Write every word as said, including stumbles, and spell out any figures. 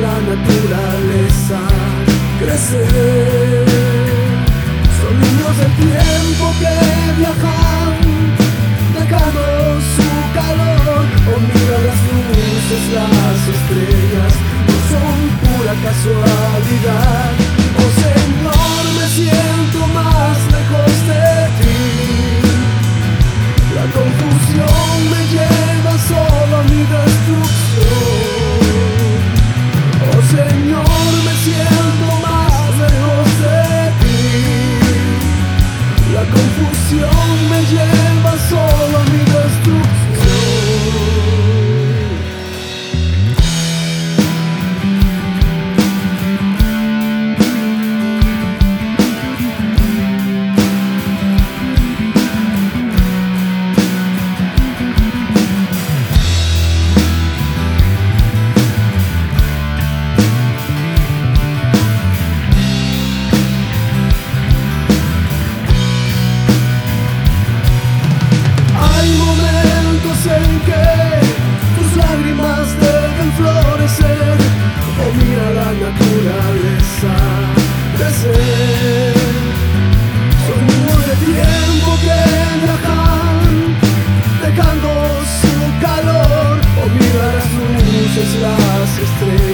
la naturaleza crecer. Son niños del tiempo que viajan, dejando su calor. O mira las luces, las estrellas, no son pura casualidad. Oh Señor, me siento más lejos de ti. La confusión me lleva solo a mi destrucción. Oh Señor, me siento más lejos de ti. La confusión me lleva solo a mi destrucción. En que tus lágrimas deben florecer. Oh, mira la naturaleza crecer. Son niños de tiempo que viajan, dejando su calor. Oh, mira las luces, las estrellas.